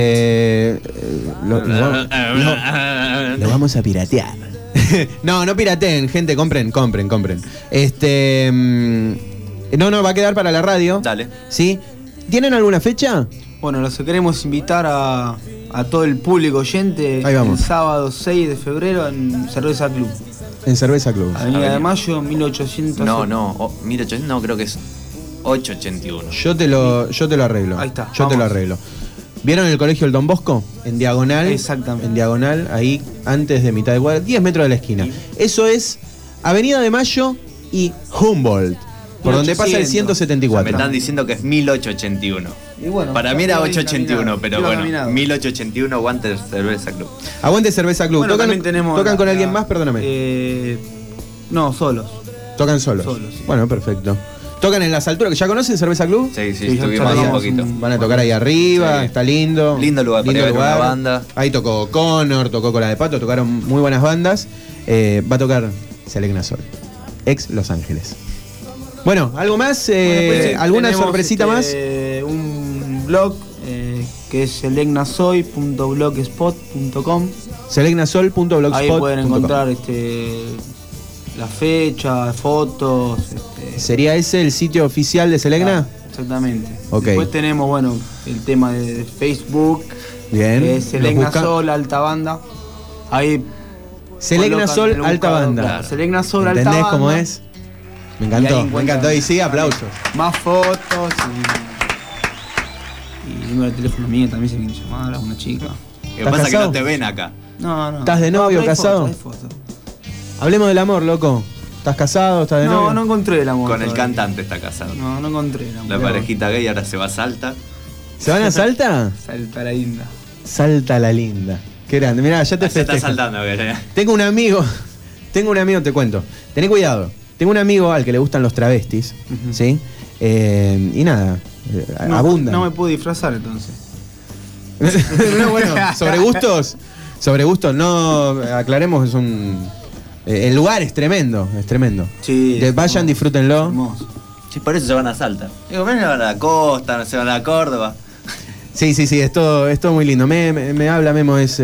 Lo vamos a piratear. No pirateen, gente, compren. No, va a quedar para la radio. Dale. ¿Sí? ¿Tienen alguna fecha? Bueno, los que queremos invitar a todo el público oyente Ahí vamos. el sábado 6 de febrero en Cerveza Club. En Cerveza Club. Avenida de Mayo, 1800. No, 1800, no, creo que es 881. Yo te lo arreglo. Ahí está, Yo te lo vamos. arreglo. ¿Vieron el colegio El Don Bosco? En diagonal. Exactamente. En diagonal, ahí antes de mitad de cuadra, 10 metros de la esquina. Eso es Avenida de Mayo y Humboldt. Por donde pasa el 1800. Me 174. están diciendo que es 1881. Y bueno, Para mí era iba 881, encaminado, pero iba bueno, encaminado. 1881 Wanter Cerveza Club. Aguante Cerveza Club. Bueno, ¿Tocan, también tenemos ¿tocan con la- alguien más? Perdóname. No, solos. ¿Tocan solos? Solos, sí. Bueno, perfecto. ¿Tocan en las alturas? ¿Ya conocen Cerveza Club? Sí, Sí, estuvimos ya ahí un tocamos poquito. Van a tocar ahí arriba, Sí. está lindo. Lindo lugar para ir a ver una banda. Ahí tocó Connor, tocó Cola de Pato, tocaron muy buenas bandas. Va a tocar Selegna Sol, ex Los Ángeles. Bueno, ¿algo más? Bueno, ¿Alguna tenemos, sorpresita más? Un blog que es selegnasoy.blogspot.com. Selegnasol.blogspot.com. Ahí pueden encontrar la fecha, fotos. ¿Sería ese el sitio oficial de Selegna? Exactamente. Ok. Después tenemos, bueno, el tema de Facebook. Bien. Que es Nos Selegna busca- Sol, Alta Banda. Ahí. Selegna colocan Sol, en el alta buscador, banda. claro, Selegna Sol, alta ¿Entendés banda. cómo es? Me Y encantó, ahí me encuentran encantó. Y sí, aplausos. Más fotos y número de teléfono mío también se quieren llamar a una chica. Lo que ¿Estás pasa es que casado? no te ven acá. No. ¿Estás de novio, pero hay casado? fotos, hay fotos. Hablemos del amor, loco. ¿Estás casado? ¿Estás de novio? No encontré el amor. Con el todavía. cantante está casado. No encontré el amor. La parejita gay ahora se va a Salta. ¿Se van a Salta? Salta la linda. Salta la linda. Qué grande. Mirá, ya te Se está festejo. saltando, ¿verdad? Tengo un amigo, te cuento. Tené cuidado. Tengo un amigo al que le gustan los travestis, Ujú. ¿sí? Y nada, abundan. No me puedo disfrazar entonces. No, bueno, sobre gustos, no, aclaremos, es un... el lugar es tremendo, Sí. Vayan, disfrútenlo. Hermoso. Sí, por eso se van a Salta. Digo, ven, van a la costa, no se van a Córdoba. Sí, es todo muy lindo. Me habla Memo, es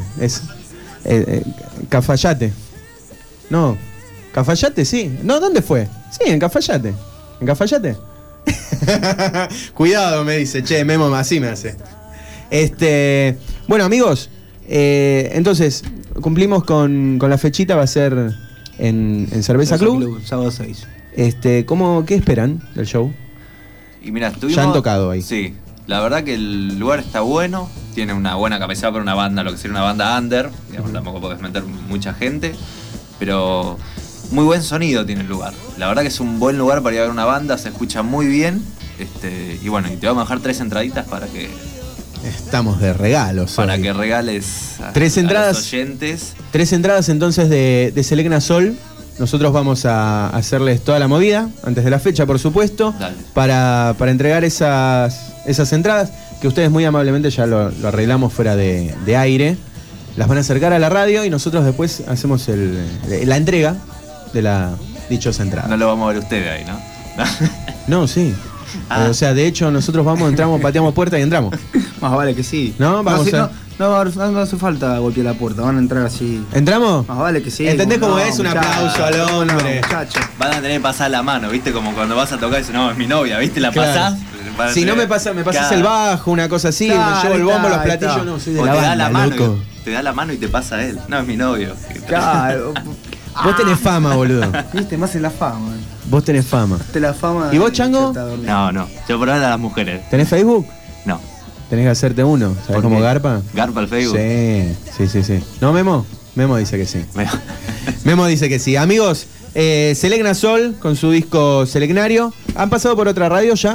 Cafayate. No, Cafayate, sí. No, ¿dónde fue? Sí, en Cafayate. ¿En Cafayate? Cuidado, me dice, che, Memo, así me hace. Bueno, amigos, entonces, cumplimos con la fechita, va a ser en Cerveza Club. Sábado 6. ¿Qué esperan del show? Y mira, estuvimos. Ya han tocado ahí. Sí. La verdad que el lugar está bueno. Tiene una buena cabecera para una banda, lo que sería una banda under. Digamos, tampoco podés meter mucha gente. Pero muy buen sonido tiene el lugar. La verdad que es un buen lugar para ir a ver una banda. Se escucha muy bien. Y bueno, y te vamos a dejar 3 entraditas para que Estamos de regalos. para hoy. que regales a, 3 entradas. a los oyentes. 3 entradas entonces de Selegna Sol. Nosotros vamos a hacerles toda la movida, antes de la fecha, por supuesto, Dale. para entregar esas esas entradas, que ustedes muy amablemente ya lo arreglamos fuera de aire. Las van a acercar a la radio y nosotros después hacemos la entrega de la dichosa entrada. No lo vamos a ver ustedes ahí, ¿no? No, sí. Ah. O sea, de hecho, nosotros vamos, entramos, pateamos puerta y entramos. Más vale que sí. ¿No? Vamos no hace falta golpear la puerta, van a entrar así. ¿Entramos? Más vale que sí. ¿Entendés cómo es? Un muchacho, aplauso al hombre. Muchacho. Van a tener que pasar la mano, ¿viste? Como cuando vas a tocar y dices, no, es mi novia, ¿viste? La Claro. pasás. Si no me pasas Claro. el bajo, una cosa así, Claro, me llevo el bombo, ahí los está, platillos, ahí está. no, soy de O la te da banda, la mano, loco. te da la mano y te pasa él. No, es mi novio. Claro. Vos tenés fama, boludo. Viste, más en la fama. Vos tenés fama. La fama. ¿Y vos, Chango? ya está dormido. No. Yo por ahora a las mujeres. ¿Tenés Facebook? No. Tenés que hacerte uno. ¿Sabés ¿Por cómo qué? garpa? ¿Garpa el Facebook? Sí. ¿No, Memo? Memo dice que sí. Memo dice que sí. Amigos, Selegna Sol con su disco Selegnario. ¿Han pasado por otra radio ya?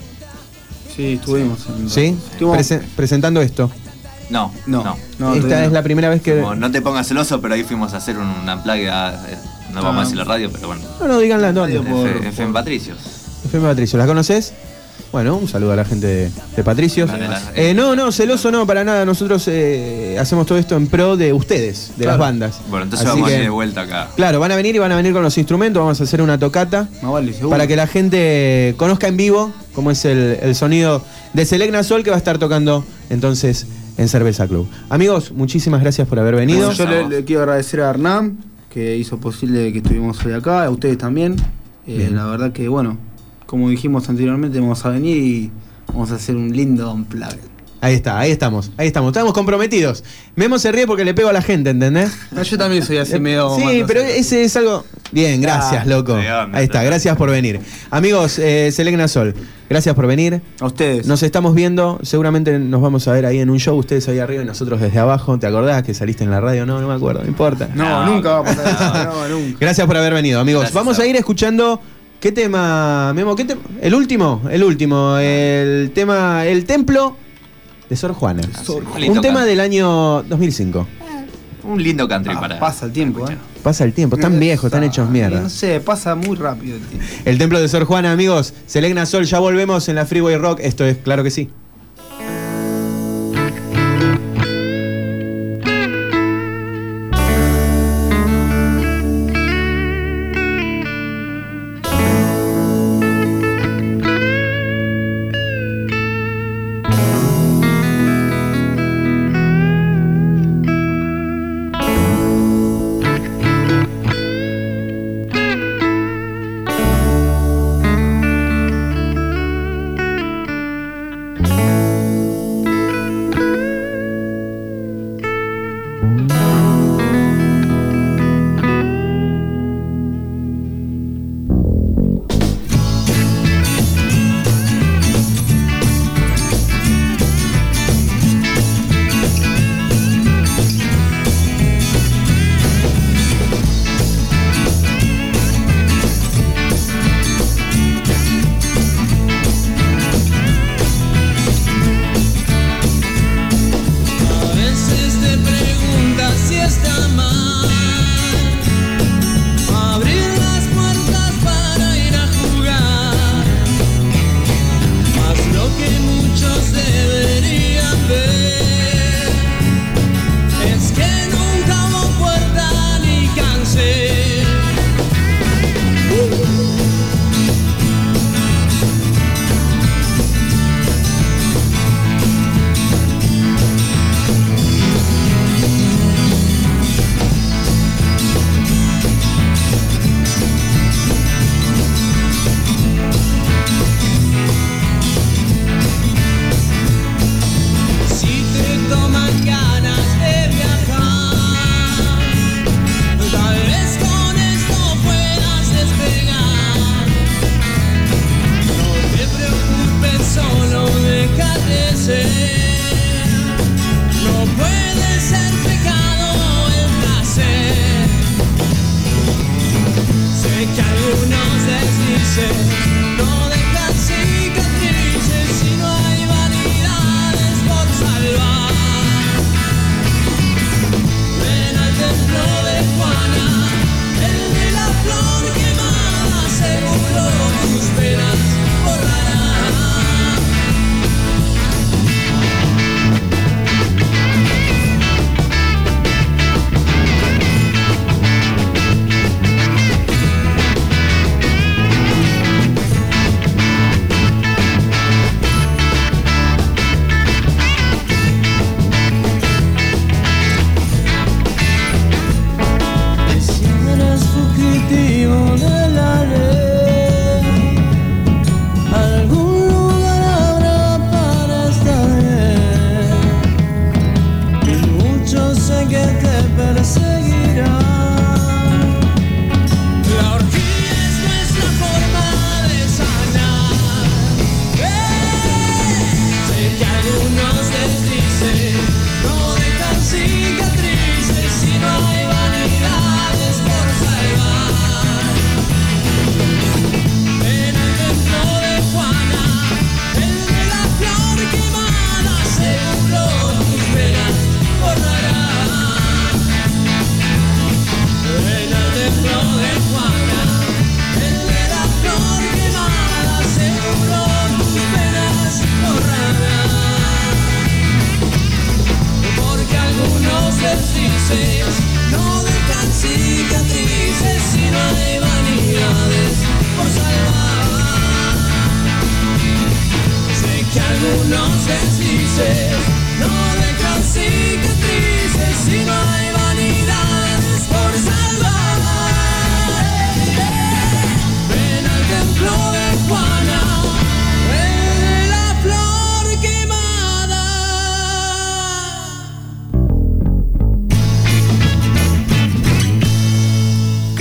Sí, estuvimos. ¿Sí? Presentando esto. No. Esta es la primera vez que... Como, no te pongas celoso, pero ahí fuimos a hacer un unplug no vamos a decir la radio, pero bueno. No, díganla, ¿dónde? FM Patricios. FM Patricios, ¿la conoces? Bueno, un saludo a la gente de Patricios. No, celoso no, para nada. Nosotros hacemos todo esto en pro de ustedes, de las bandas. Bueno, entonces Así vamos a que, ir de vuelta acá. Claro, van a venir con los instrumentos, vamos a hacer una tocata para que la gente conozca en vivo cómo es el sonido de Selegna Sol, que va a estar tocando entonces en Cerveza Club. Amigos, muchísimas gracias por haber venido. Yo le quiero agradecer a Hernán, que hizo posible que estuvimos hoy acá, a ustedes también. La verdad que, bueno, como dijimos anteriormente, vamos a venir y vamos a hacer un lindo unplug. Ahí estamos. Estamos comprometidos. Memo se ríe porque le pego a la gente, ¿entendés? No, yo también soy así medio... Sí, pero ese es algo... Bien, gracias, loco. Ahí está, gracias por venir. Amigos, Selegna Sol, gracias por venir. A ustedes. Nos estamos viendo, seguramente nos vamos a ver ahí en un show, ustedes ahí arriba y nosotros desde abajo. ¿Te acordás que saliste en la radio? No me acuerdo, no importa. No, nunca va a pasar eso. No, nunca. Gracias por haber venido, amigos. Gracias, vamos a ir escuchando... ¿Qué tema, Memo? ¿Qué tema? El último. El tema El Templo de Sor Juana. Un tema del año 2005. Un lindo country para... Pasa el tiempo, Pasa el tiempo, están viejos, están hechos mierda. No sé, pasa muy rápido el tiempo. El Templo de Sor Juana, amigos. Selegna Sol, ya volvemos en la Freeway Rock. Esto es Claro que sí.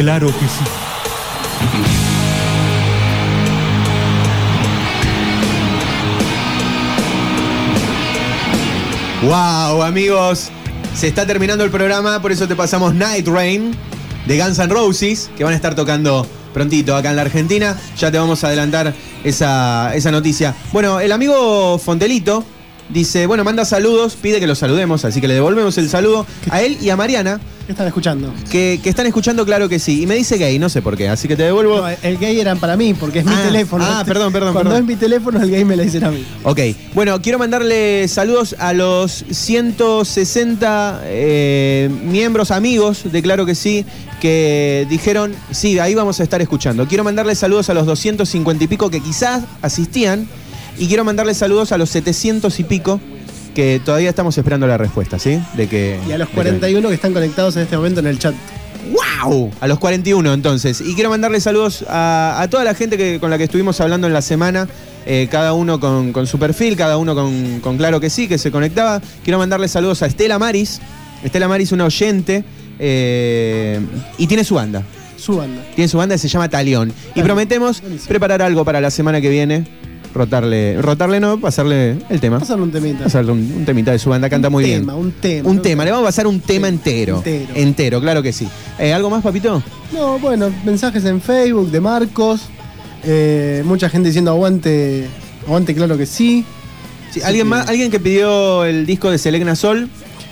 Claro que sí. Wow, amigos, se está terminando el programa, por eso te pasamos Night Rain de Guns N' Roses, que van a estar tocando prontito acá en la Argentina. Ya te vamos a adelantar esa noticia. Bueno, el amigo Fontelito dice, bueno, manda saludos, pide que los saludemos, así que le devolvemos el saludo a él y a Mariana. ¿Qué están escuchando? Que están escuchando, claro que sí. Y me dice gay, no sé por qué, así que te devuelvo. No, el gay era para mí, porque es mi teléfono. Perdón. Cuando es mi teléfono, el gay me lo dicen a mí. Ok, bueno, quiero mandarle saludos a los 160 miembros, amigos de Claro que sí, que dijeron, sí, ahí vamos a estar escuchando. Quiero mandarle saludos a los 250 y pico que quizás asistían. Y quiero mandarle saludos a los 700 y pico que todavía estamos esperando la respuesta, ¿sí? Y a los 41 que están conectados en este momento en el chat. ¡Wow! A los 41 entonces. Y quiero mandarle saludos a toda la gente con la que estuvimos hablando en la semana, cada uno con su perfil, cada uno con Claro que sí, que se conectaba. Quiero mandarle saludos a Estela Maris. Estela Maris, una oyente, y tiene su banda. Tiene su banda que se llama Talión. Y prometemos preparar algo para la semana que viene. Rotarle no, pasarle el tema. Pasarle un temita. Pasarle un temita de su banda, canta muy bien. Un tema, le vamos a pasar un tema entero. Entero, claro que sí. ¿Algo más, papito? No, bueno, mensajes en Facebook de Marcos. Mucha gente diciendo aguante, claro que sí. Sí, ¿alguien que pidió el disco de Selena Sol?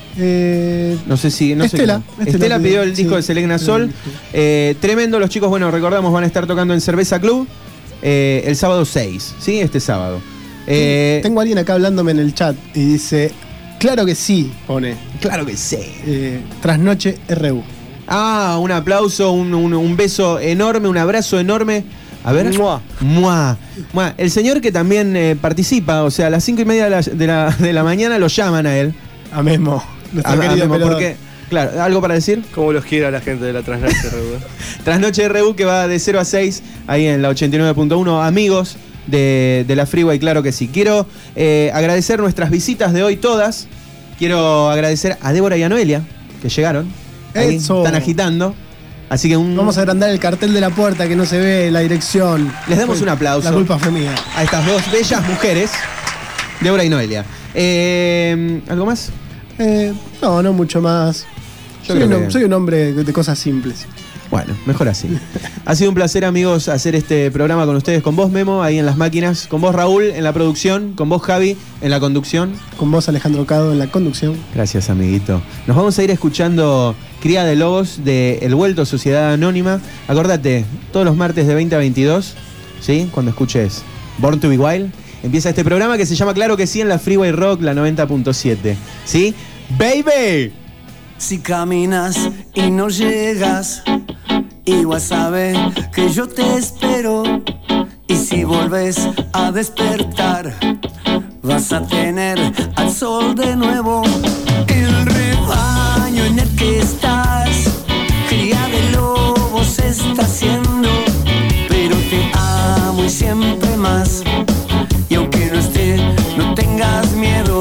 No sé si. Estela pidió el disco de Selena Sol. Tremendo, los chicos, bueno, recordamos, van a estar tocando en Cerveza Club. El sábado 6, ¿sí? Este sábado. Tengo a alguien acá hablándome en el chat y dice, claro que sí, pone. Claro que sí. Trasnoche RU. Un aplauso, un beso enorme, un abrazo enorme. A ver. ¡Mua! El señor que también participa, o sea, a las 5:30 de la mañana lo llaman a él. A Memo. A Memo, porque... Claro, ¿algo para decir? Como los quiera la gente de la Trasnoche RU. Trasnoche RU que va de 0 a 6, ahí en la 89.1. Amigos de la Freeway, claro que sí. Quiero agradecer nuestras visitas de hoy todas. Quiero agradecer a Débora y a Noelia, que llegaron. Ahí están agitando. Así que vamos a agrandar el cartel de la puerta que no se ve la dirección. Les damos un aplauso. La culpa fue mía. A estas dos bellas mujeres, Débora y Noelia. ¿Algo más? No mucho más. Soy un hombre de cosas simples. Bueno, mejor así. Ha sido un placer, amigos, hacer este programa con ustedes. Con vos, Memo, ahí en las máquinas. Con vos, Raúl, en la producción. Con vos, Javi, en la conducción. Con vos, Alejandro Cado, en la conducción. Gracias, amiguito. Nos vamos a ir escuchando Cría de Lobos de El Vuelto, Sociedad Anónima. Acordate, todos los martes de 20 a 22, ¿sí? Cuando escuches Born to be Wild, empieza este programa que se llama Claro que sí en la Freeway Rock, la 90.7. ¿Sí? ¡Baby! Si caminas y no llegas, igual sabe que yo te espero. Y si volves a despertar, vas a tener al sol de nuevo. El rebaño en el que estás, cría de lobos está haciendo, pero te amo y siempre más. Y aunque no esté, no tengas miedo.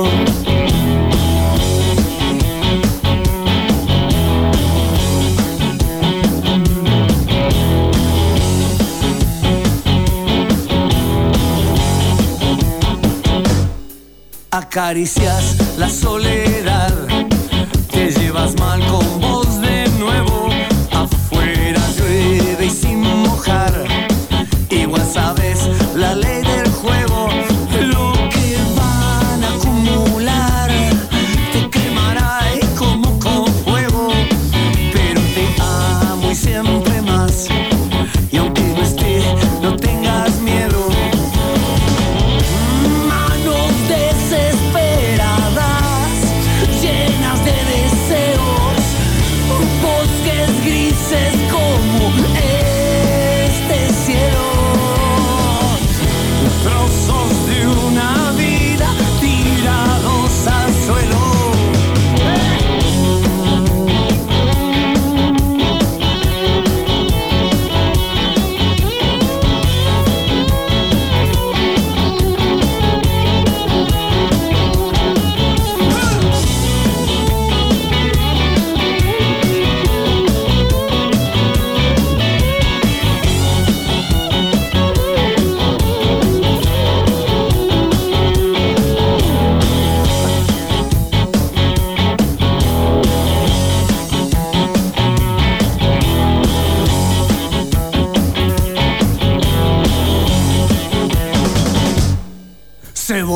Acaricias la soledad, te llevas mal con vos de nuevo. Afuera llueve y sin mojar, igual sabes la ley del juego. Lo que van a acumular te quemará como con fuego, pero te amo y siempre más. Y aunque no esté, no tengas miedo. Desesperadas, llenas de deseos,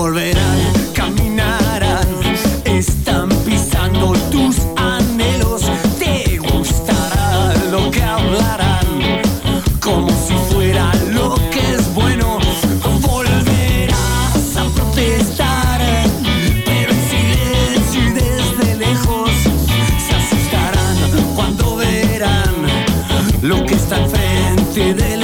volverán, caminarán, están pisando tus anhelos, te gustará lo que hablarán, como si fuera lo que es bueno, volverás a protestar, pero en silencio y desde lejos se asustarán cuando verán lo que está enfrente de